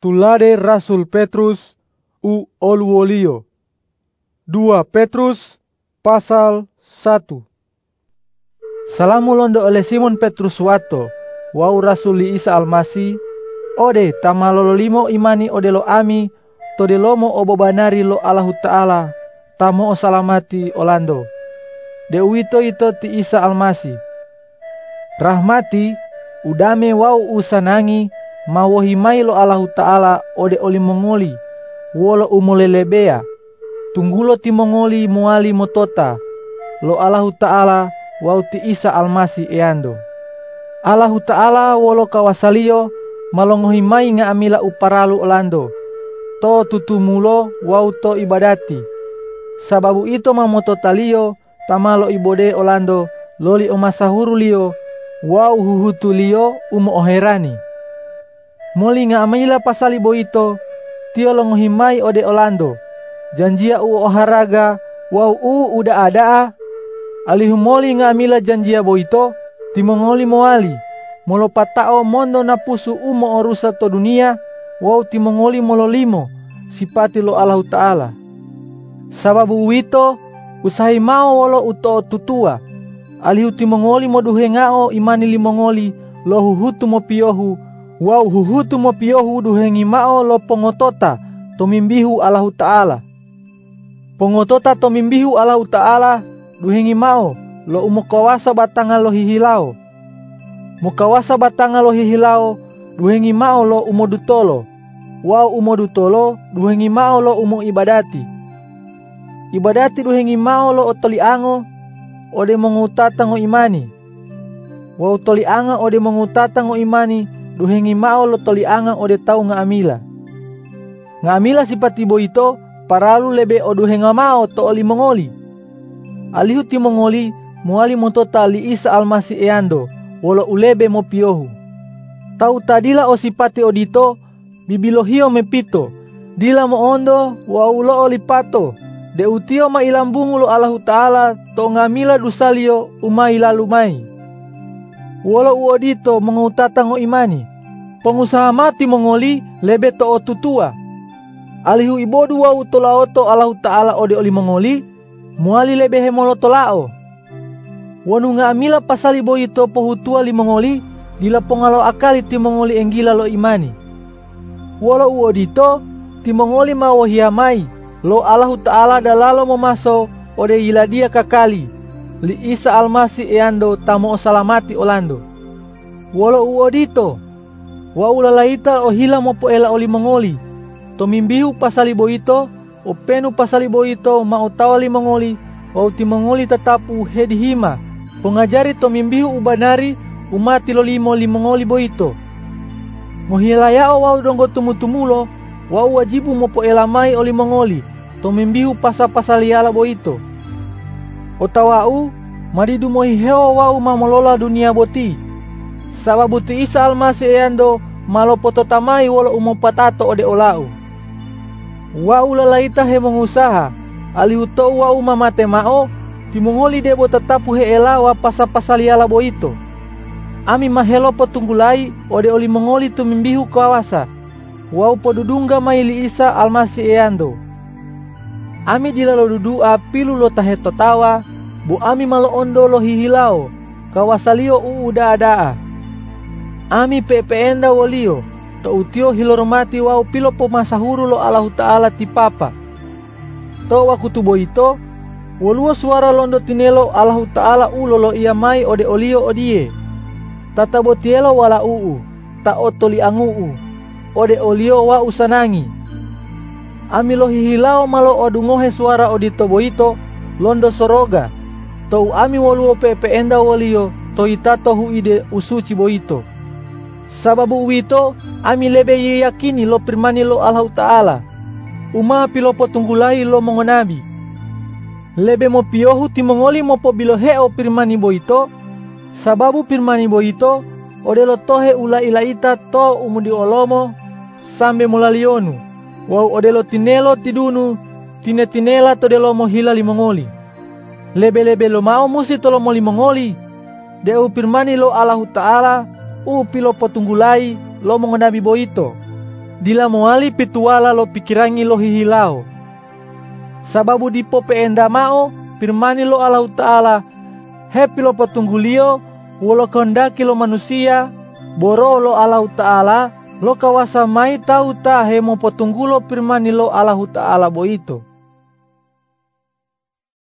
Tulade Rasul Petrus u oluolio. 2 Petrus pasal 1. Salamu londo oleh Simon Petrus wato, wau Rasul li Isa Almasi, ode tamalololimo imani ode lo ami, tode lomo obo banari lo Allahu Ta'ala, tamo o salamati olando. De uito ito ti Isa Almasi. Rahmati, udame wau usanangi, mawohimai lo Allahu Ta'ala ode oli mongoli, wolo umolelebea, tunggulo ti mongoli muali motota, lo Allahu Ta'ala wau ti Isa Almasi eando. Allahu Ta'ala wolo kawasalio, malongohimai nga amila uparalu olando, to tutumulo wau to ibadati. Sababu ito mamototalio, tamalo ibode olando, loli omasahuru lio, wau huhutu lio umo oherani. Moli nga amila pasali boito, tio longohimai ode olando, janjia u oharaga, wau uda adaa, alihumoli nga amila janjia boito, timongoli moali, molo patao mondo napusu umo orusa to dunia, wau timongoli mololimo, sipati lo Allahu Ta'ala. Sababu wito, usahi mau wolo uto tutua, alihu timongoli moduhengao imani limongoli, lo huhutu mopiohu, wau huhutu mopiohu duhengi mao lo pongotota, tomimbihu Allahu Ta'ala. Pongotota tomimbihu Allahu Ta'ala, duhengi mao, lo umokawasa batanga lo hihilao. Mukawasa batanga lo hihilao, duhengi mao lo umodutolo. Wau umodutolo, duhengi mao lo umo ibadati. Ibadati duhengi mao lo otoliango, ode mongutata ngo imani. Wau tolianga ode mongutata ngo imani, duhengi mao lo tolianga ode tau nga amila. Nga amila sipati boito, paralu lebe o duhenga mao to oli mongoli. Alihu ti mongoli, muali motota li Isa Almasi eando, wolo ulebe mo piohu. Tau tadila o sipati odito, bibilohio mepito, dila mo ondo, wau lo olipato, de utio ma ilambungu lo Allahu Ta'ala, to ngamila dusalio umai lalumai. Wolo uodito mengutata ngo imani, pengusaha mati mongoli lebe to otutua. Alihu ibodu wau tolaoto Allahu Ta'ala ode oli mongoli, muali lebe hemolo tolao. Wonu ngamila pasali boito pohutua li mongoli, dila pongalo akali ti mongoli enggila lo imani. Wolo uodito, ti mongoli mawohiamai, lo Allahu Ta'ala dalalo momaso ode iladia kakali, li Isa Almasi eando tamo salamati olando. Wolo uodito, wa ulalaita o hila mopo ela oli mongoli, tomimbihu pasali boito, o penu pasali boito mautawa li mongoli, wa uti mongoli tatapu hedihima, pengajari tomimbihu ubanari umati lo limo li mongoli boito. Mohilayao wau donggo tumutumulo, wau wajibu mopo elamai oli mongoli, tomimbihu pasa-pasaliala boito. Otawau, maridu mohiheo wau mamolola dunia boti. Sababu ti Isa Almasi eando malopototamai wolo umopatato ode olau. Wau lalaita he mengusaha, alihuto wau mamate mao, timongoli debo tetapu he elawa pasa-pasaliala boito. Ami mahelo potunggulai ode oli mongoli tumimbihu kawasa, wau podudungga maili Isa Almasi eando. Ami dilalo dudua pilu lo taheto tawa, bu ami malo ondo lo hihilao, kawasalio uda adaa. Ami pepeenda wolio, to utio hilormati wau pilo pomasahuru lo Allahu Ta'ala ti papa. To wakutubo ito, wolua suara londo tinelo Allahu Ta'ala ulo lo iamai ode olio odie. Tatabotielo wala ta otoli anguu, ode olio wa usanangi. Ami lo hihilao malo odungohe suara odito boito, londo soroga, to ami woluo pepeenda wolio, to itato huide usuci boito. Sababu wito, ami lebe yakini lo firmani lo Allahu Ta'ala, uma pilo potunggulai lo mongonabi. Lebe mo piohu timongoli mo po biloheo firmani boito, sababu firmani boito, ode lo tohe ula ilaita to umudi olomo, sambe mulalionu. Wau odelo tinelo tidunu, tine-tinela to delo mohila limongoli. Lebe-lebe lo mau musi tolo mo limongoli, deu firmani lo Allahu Ta'ala, pilo potunggulai lo mongonabi boito. dila moali pituala lo pikirangi lo hihilao. Sababu dipo peenda mao firmani lo Allah Ta'ala, hepi lo patunggulio, wolo kehendaki lo manusia, boro lo Allah Ta'ala, lo kawasa mai tau ta hemo patunggulo firmani lo Allah Ta'ala boito.